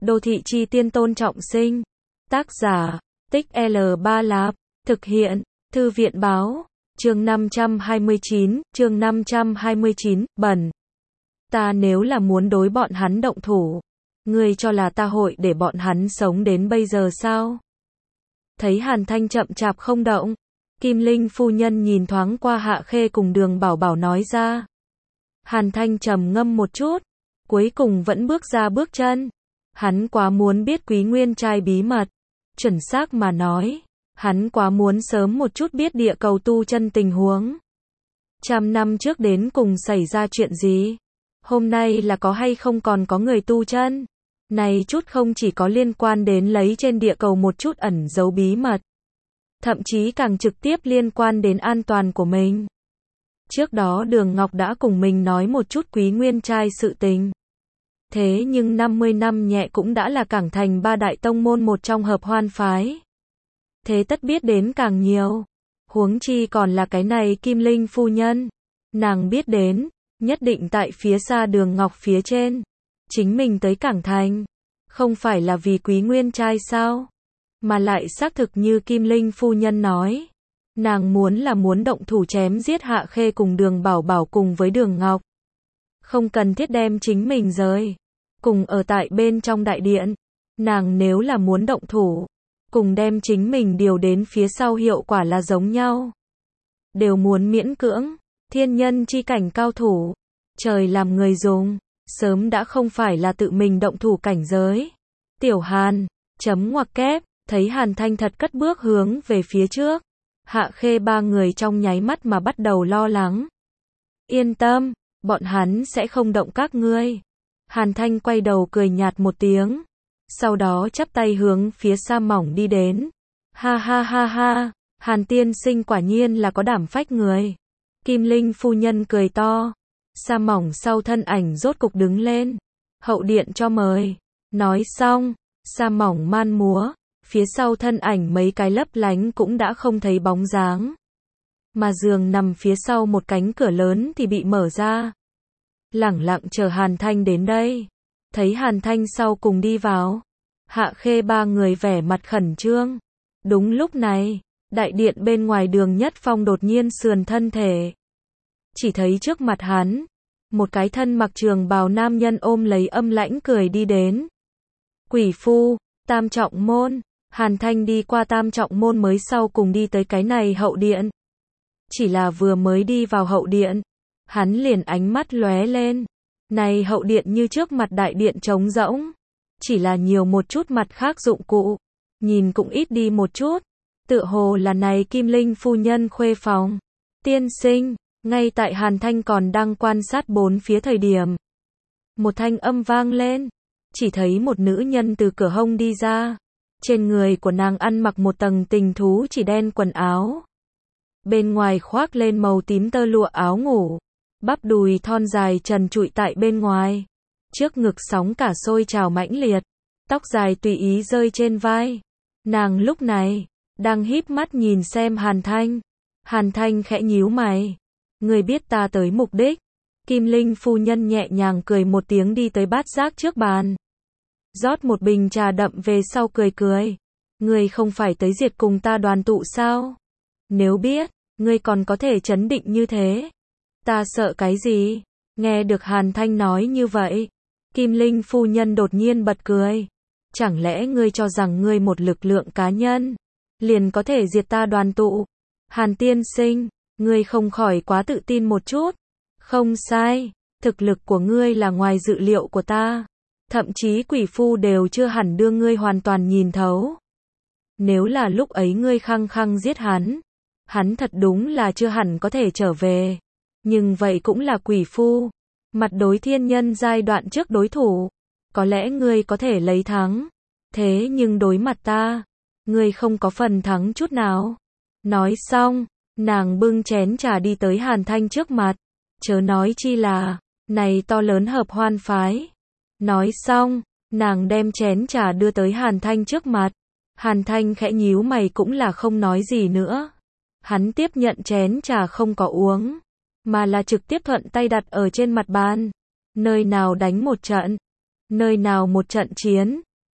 Đô thị chi tiên Tôn Trọng Sinh. Tác giả, Tích L3 Lạp. Thực hiện, Thư viện báo. Chương 529, bẩn. Ta nếu là muốn đối bọn hắn động thủ, ngươi cho là ta hội để bọn hắn sống đến bây giờ sao? Thấy Hàn Thanh chậm chạp không động, Kim Linh phu nhân nhìn thoáng qua Hạ Khê cùng Đường Bảo Bảo nói ra. Hàn Thanh trầm ngâm một chút, cuối cùng vẫn bước ra bước chân. Hắn quá muốn biết Quý Nguyên trai bí mật. Chuẩn xác mà nói, hắn quá muốn sớm một chút biết địa cầu tu chân tình huống. 100 năm trước đến cùng xảy ra chuyện gì? Hôm nay là có hay không còn có người tu chân? Này chút không chỉ có liên quan đến lấy trên địa cầu một chút ẩn giấu bí mật, thậm chí càng trực tiếp liên quan đến an toàn của mình. Trước đó Đường Ngọc đã cùng mình nói một chút Quý Nguyên trai sự tình. Thế nhưng 50 năm nhẹ cũng đã là Cảng Thành ba đại tông môn một trong Hợp Hoan phái. Thế tất biết đến càng nhiều. Huống chi còn là cái này Kim Linh phu nhân. Nàng biết đến, nhất định tại phía xa Đường Ngọc phía trên. Chính mình tới Cảng Thành, không phải là vì Quý Nguyên trai sao? Mà lại xác thực như Kim Linh phu nhân nói. Nàng muốn động thủ chém giết Hạ Khê cùng Đường Bảo Bảo cùng với Đường Ngọc. Không cần thiết đem chính mình rời. Cùng ở tại bên trong đại điện. Nàng nếu là muốn động thủ, cùng đem chính mình điều đến phía sau hiệu quả là giống nhau. Đều muốn miễn cưỡng, thiên nhân chi cảnh cao thủ. Trời làm người dùng, sớm đã không phải là tự mình động thủ cảnh giới. Tiểu Hàn, chấm ngoặc kép, thấy Hàn Thanh thật cất bước hướng về phía trước. Hạ Khê ba người trong nháy mắt mà bắt đầu lo lắng. Yên tâm, bọn hắn sẽ không động các ngươi. Hàn Thanh quay đầu cười nhạt một tiếng. Sau đó chắp tay hướng phía Sa Mỏng đi đến. Ha ha ha ha, Hàn tiên sinh quả nhiên là có đảm phách người. Kim Linh phu nhân cười to. Sa Mỏng sau thân ảnh rốt cục đứng lên. Hậu điện cho mời. Nói xong, Sa Mỏng man múa. Phía sau thân ảnh mấy cái lấp lánh cũng đã không thấy bóng dáng. Mà giường nằm phía sau một cánh cửa lớn thì bị mở ra. Lẳng lặng chờ Hàn Thanh đến đây. Thấy Hàn Thanh sau cùng đi vào. Hạ Khê ba người vẻ mặt khẩn trương. Đúng lúc này, đại điện bên ngoài Đường Nhất Phong đột nhiên sườn thân thể. Chỉ thấy trước mặt hắn, một cái thân mặc trường bào nam nhân ôm lấy âm lãnh cười đi đến. Quỷ phu, Tam Trọng Môn. Hàn Thanh đi qua Tam Trọng Môn mới sau cùng đi tới cái này hậu điện. Chỉ là vừa mới đi vào hậu điện, hắn liền ánh mắt lóe lên. Này hậu điện như trước mặt đại điện trống rỗng, chỉ là nhiều một chút mặt khác dụng cụ, nhìn cũng ít đi một chút. Tựa hồ là này Kim Linh phu nhân khuê phòng. Tiên sinh, ngay tại Hàn Thanh còn đang quan sát bốn phía thời điểm, một thanh âm vang lên. Chỉ thấy một nữ nhân từ cửa hông đi ra. Trên người của nàng ăn mặc một tầng tình thú chỉ đen quần áo. Bên ngoài khoác lên màu tím tơ lụa áo ngủ. Bắp đùi thon dài trần trụi tại bên ngoài. Trước ngực sóng cả sôi trào mãnh liệt. Tóc dài tùy ý rơi trên vai. Nàng lúc này, đang híp mắt nhìn xem Hàn Thanh. Hàn Thanh khẽ nhíu mày. Người biết ta tới mục đích. Kim Linh phu nhân nhẹ nhàng cười một tiếng đi tới bát giác trước bàn. Rót một bình trà đậm về sau cười cười. Ngươi không phải tới diệt cùng ta đoàn tụ sao? Nếu biết, ngươi còn có thể trấn định như thế. Ta sợ cái gì? Nghe được Hàn Thanh nói như vậy, Kim Linh phu nhân đột nhiên bật cười. Chẳng lẽ ngươi cho rằng ngươi một lực lượng cá nhân, liền có thể diệt ta đoàn tụ? Hàn tiên sinh, ngươi không khỏi quá tự tin một chút. Không sai, thực lực của ngươi là ngoài dự liệu của ta. Thậm chí quỷ phu đều chưa hẳn đưa ngươi hoàn toàn nhìn thấu. Nếu là lúc ấy ngươi khăng khăng giết hắn thật đúng là chưa hẳn có thể trở về. Nhưng vậy cũng là quỷ phu. Mặt đối thiên nhân giai đoạn trước đối thủ, có lẽ ngươi có thể lấy thắng. Thế nhưng đối mặt ta, ngươi không có phần thắng chút nào. Nói xong, nàng bưng chén trà đi tới Hàn Thanh trước mặt. Chớ nói chi là, này to lớn Hợp Hoan phái. Nói xong, nàng đem chén trà đưa tới Hàn Thanh trước mặt. Hàn Thanh khẽ nhíu mày cũng là không nói gì nữa. Hắn tiếp nhận chén trà không có uống, mà là trực tiếp thuận tay đặt ở trên mặt bàn. Nơi nào đánh một trận, nơi nào một trận chiến,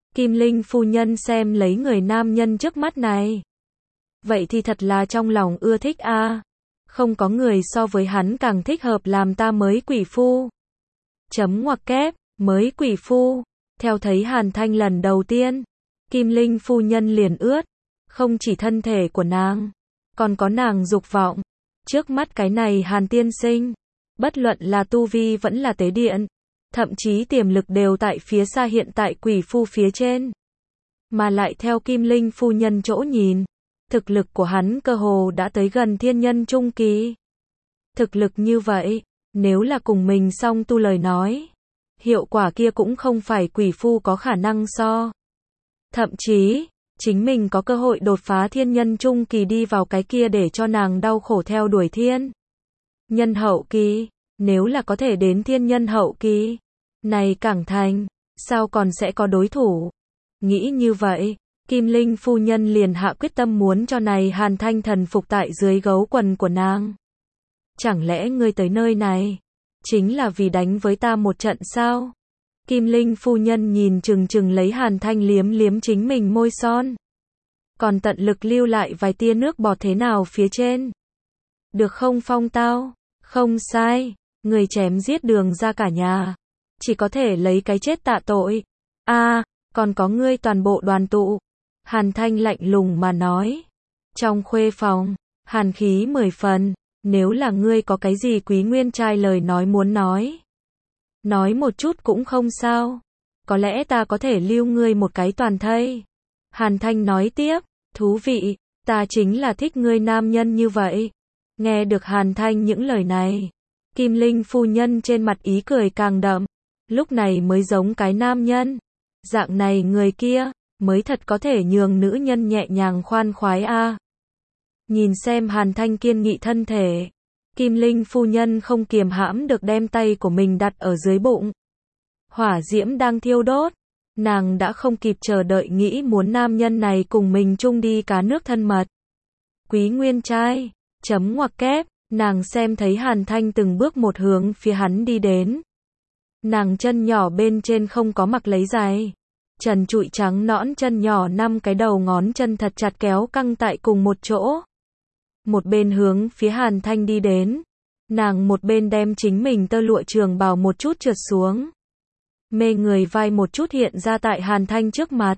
Kim Linh phu nhân xem lấy người nam nhân trước mắt này. Vậy thì thật là trong lòng ưa thích a. Không có người so với hắn càng thích hợp làm ta mới quỷ phu. Chấm ngoặc kép, mới quỷ phu. Theo thấy Hàn Thanh lần đầu tiên, Kim Linh phu nhân liền ướt. Không chỉ thân thể của nàng, còn có nàng dục vọng. Trước mắt cái này Hàn tiên sinh, bất luận là tu vi vẫn là tế điện, thậm chí tiềm lực đều tại phía xa hiện tại quỷ phu phía trên. Mà lại theo Kim Linh phu nhân chỗ nhìn, thực lực của hắn cơ hồ đã tới gần thiên nhân trung kỳ. Thực lực như vậy, nếu là cùng mình song tu lời nói, hiệu quả kia cũng không phải quỷ phu có khả năng so. Thậm chí, chính mình có cơ hội đột phá thiên nhân trung kỳ đi vào cái kia để cho nàng đau khổ theo đuổi thiên nhân hậu kỳ. Nếu là có thể đến thiên nhân hậu kỳ, này Cảng Thành, sao còn sẽ có đối thủ? Nghĩ như vậy, Kim Linh phu nhân liền hạ quyết tâm muốn cho này Hàn Thanh thần phục tại dưới gấu quần của nàng. Chẳng lẽ ngươi tới nơi này, chính là vì đánh với ta một trận sao? Kim Linh phu nhân nhìn chừng chừng lấy Hàn Thanh liếm liếm chính mình môi son. Còn tận lực lưu lại vài tia nước bọt thế nào phía trên. Được không Phong Tao? Không sai, người chém giết Đường ra cả nhà. Chỉ có thể lấy cái chết tạ tội. Còn có ngươi toàn bộ đoàn tụ. Hàn Thanh lạnh lùng mà nói. Trong khuê phòng, hàn khí 10 phần. Nếu là ngươi có cái gì quý nguyên trai lời nói muốn nói một chút cũng không sao. Có lẽ ta có thể lưu ngươi một cái toàn thây. Hàn Thanh nói tiếp, thú vị, ta chính là thích ngươi nam nhân như vậy. Nghe được Hàn Thanh những lời này, Kim Linh phu nhân trên mặt ý cười càng đậm. Lúc này mới giống cái nam nhân. Dạng này người kia, mới thật có thể nhường nữ nhân nhẹ nhàng khoan khoái a. Nhìn xem Hàn Thanh kiên nghị thân thể, Kim Linh phu nhân không kiềm hãm được đem tay của mình đặt ở dưới bụng. Hỏa diễm đang thiêu đốt, nàng đã không kịp chờ đợi nghĩ muốn nam nhân này cùng mình chung đi cá nước thân mật. Quý nguyên trai, chấm ngoặc kép, nàng xem thấy Hàn Thanh từng bước một hướng phía hắn đi đến. Nàng chân nhỏ bên trên không có mặc lấy giày. Trần trụi trắng nõn chân nhỏ 5 cái đầu ngón chân thật chặt kéo căng tại cùng một chỗ. Một bên hướng phía Hàn Thanh đi đến. Nàng một bên đem chính mình tơ lụa trường bào một chút trượt xuống. Mê người vai một chút hiện ra tại Hàn Thanh trước mặt.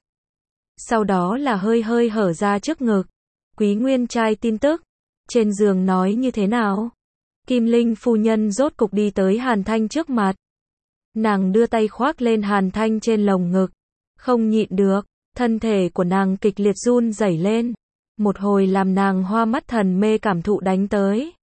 Sau đó là hơi hơi hở ra trước ngực. Quý nguyên trai tin tức. Trên giường nói như thế nào? Kim Linh phu nhân rốt cục đi tới Hàn Thanh trước mặt. Nàng đưa tay khoác lên Hàn Thanh trên lồng ngực. Không nhịn được, thân thể của nàng kịch liệt run rẩy lên. Một hồi làm nàng hoa mắt thần mê cảm thụ đánh tới.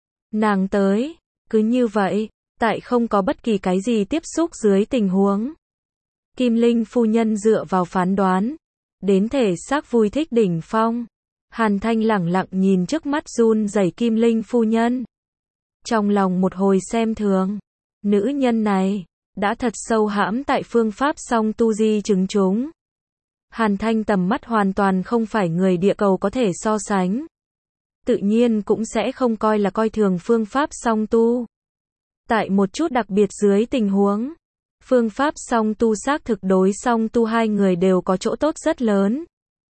Nàng tới, cứ như vậy, tại không có bất kỳ cái gì tiếp xúc dưới tình huống. Kim Linh phu nhân dựa vào phán đoán, đến thể xác vui thích đỉnh phong. Hàn Thanh lẳng lặng nhìn trước mắt run rẩy Kim Linh phu nhân. Trong lòng một hồi xem thường, nữ nhân này đã thật sâu hãm tại phương pháp song tu di chứng chúng. Hàn Thanh tầm mắt hoàn toàn không phải người địa cầu có thể so sánh. Tự nhiên cũng sẽ không coi là coi thường phương pháp song tu. Tại một chút đặc biệt dưới tình huống, phương pháp song tu xác thực đối song tu hai người đều có chỗ tốt rất lớn.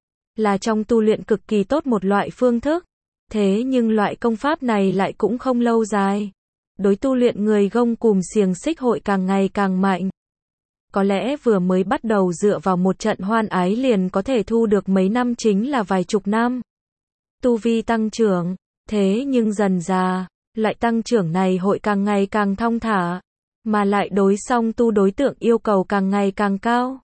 Là trong tu luyện cực kỳ tốt một loại phương thức. Thế nhưng loại công pháp này lại cũng không lâu dài. Đối tu luyện người gông cùm xiềng xích hội càng ngày càng mạnh. Có lẽ vừa mới bắt đầu dựa vào một trận hoan ái liền có thể thu được mấy năm chính là vài chục năm. Tu vi tăng trưởng, thế nhưng dần dà, loại tăng trưởng này hội càng ngày càng thong thả, mà lại đối song tu đối tượng yêu cầu càng ngày càng cao.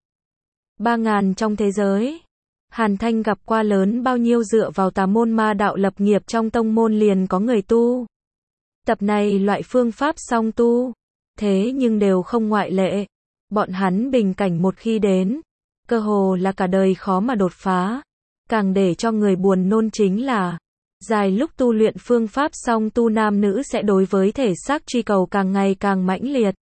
3.000 trong thế giới, Hàn Thanh gặp qua lớn bao nhiêu dựa vào tà môn ma đạo lập nghiệp trong tông môn liền có người tu. Tập này loại phương pháp song tu, thế nhưng đều không ngoại lệ. Bọn hắn bình cảnh một khi đến, cơ hồ là cả đời khó mà đột phá. Càng để cho người buồn nôn chính là, dài lúc tu luyện phương pháp song tu nam nữ sẽ đối với thể xác truy cầu càng ngày càng mãnh liệt.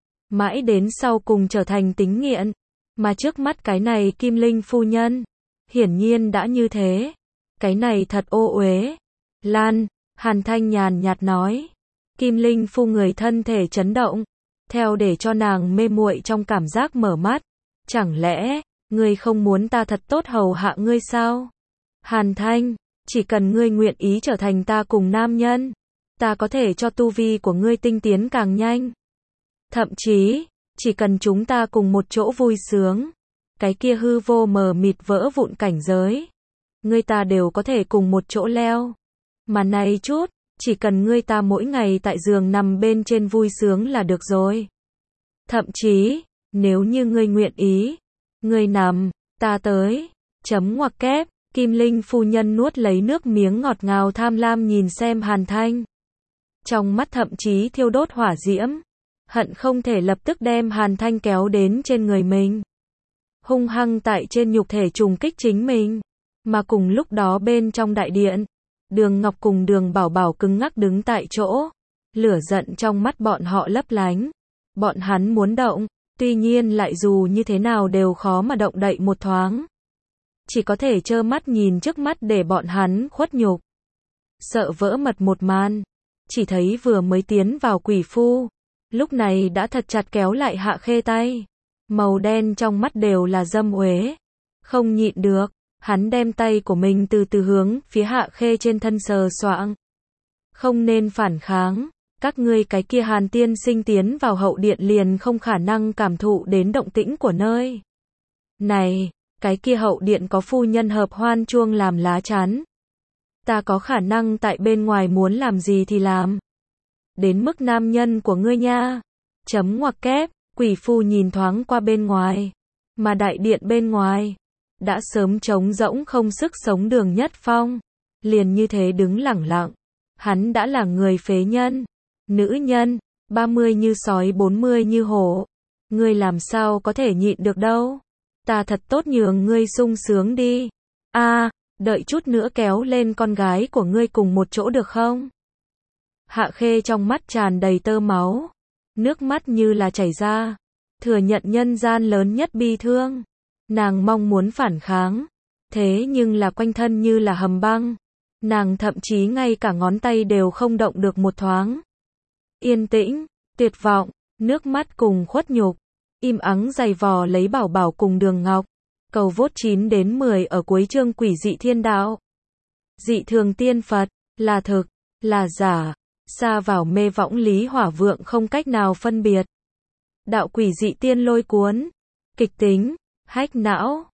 Mãi đến sau cùng trở thành tính nghiện. Mà trước mắt cái này Kim Linh phu nhân, hiển nhiên đã như thế. Cái này thật ô uế. Lan, Hàn Thanh nhàn nhạt nói. Kim Linh phu người thân thể chấn động. Theo để cho nàng mê muội trong cảm giác mở mắt. Chẳng lẽ, Ngươi không muốn ta thật tốt hầu hạ ngươi sao? Hàn Thanh, chỉ cần ngươi nguyện ý trở thành ta cùng nam nhân, ta có thể cho tu vi của ngươi tinh tiến càng nhanh. Thậm chí, chỉ cần chúng ta cùng một chỗ vui sướng, cái kia hư vô mờ mịt vỡ vụn cảnh giới, ngươi ta đều có thể cùng một chỗ leo. Mà này chút, chỉ cần ngươi ta mỗi ngày tại giường nằm bên trên vui sướng là được rồi. Thậm chí, nếu như ngươi nguyện ý, ngươi nằm, ta tới. Chấm ngoặc kép, Kim Linh phu nhân nuốt lấy nước miếng ngọt ngào tham lam nhìn xem Hàn Thanh. Trong mắt thậm chí thiêu đốt hỏa diễm, hận không thể lập tức đem Hàn Thanh kéo đến trên người mình. Hung hăng tại trên nhục thể trùng kích chính mình. Mà cùng lúc đó bên trong đại điện, Đường Ngọc cùng Đường Bảo Bảo cứng ngắc đứng tại chỗ. Lửa giận trong mắt bọn họ lấp lánh. Bọn hắn muốn động, tuy nhiên lại dù như thế nào đều khó mà động đậy một thoáng. Chỉ có thể trơ mắt nhìn trước mắt để bọn hắn khuất nhục. Sợ vỡ mật một màn. Chỉ thấy vừa mới tiến vào quỷ phu, lúc này đã thật chặt kéo lại Hạ Khê tay. Màu đen trong mắt đều là dâm uế. Không nhịn được, hắn đem tay của mình từ từ hướng phía Hạ Khê trên thân sờ soạng. Không nên phản kháng, các ngươi cái kia Hàn tiên sinh tiến vào hậu điện liền không khả năng cảm thụ đến động tĩnh của nơi này, cái kia hậu điện có phu nhân hợp hoan chuông làm lá chắn. Ta có khả năng tại bên ngoài muốn làm gì thì làm. Đến mức nam nhân của ngươi nha. Chấm ngoặc kép, quỷ phu nhìn thoáng qua bên ngoài. Mà đại điện bên ngoài, đã sớm trống rỗng không sức sống Đường Nhất Phong. Liền như thế đứng lẳng lặng. Hắn đã là người phế nhân. Nữ nhân, 30 như sói 40 như hổ. Ngươi làm sao có thể nhịn được đâu. Ta thật tốt nhường ngươi sung sướng đi. Đợi chút nữa kéo lên con gái của ngươi cùng một chỗ được không? Hạ Khê trong mắt tràn đầy tơ máu. Nước mắt như là chảy ra. Thừa nhận nhân gian lớn nhất bi thương. Nàng mong muốn phản kháng. Thế nhưng là quanh thân như là hầm băng. Nàng thậm chí ngay cả ngón tay đều không động được một thoáng. Yên tĩnh, tuyệt vọng, nước mắt cùng khuất nhục. Im ắng giày vò lấy Bảo Bảo cùng Đường Ngọc. Cầu vote 9 đến 10 ở cuối chương Quỷ dị thiên đạo. Dị thường tiên Phật, là thực, là giả, xa vào mê võng lý hỏa vượng không cách nào phân biệt. Đạo quỷ dị tiên lôi cuốn, kịch tính, hách não.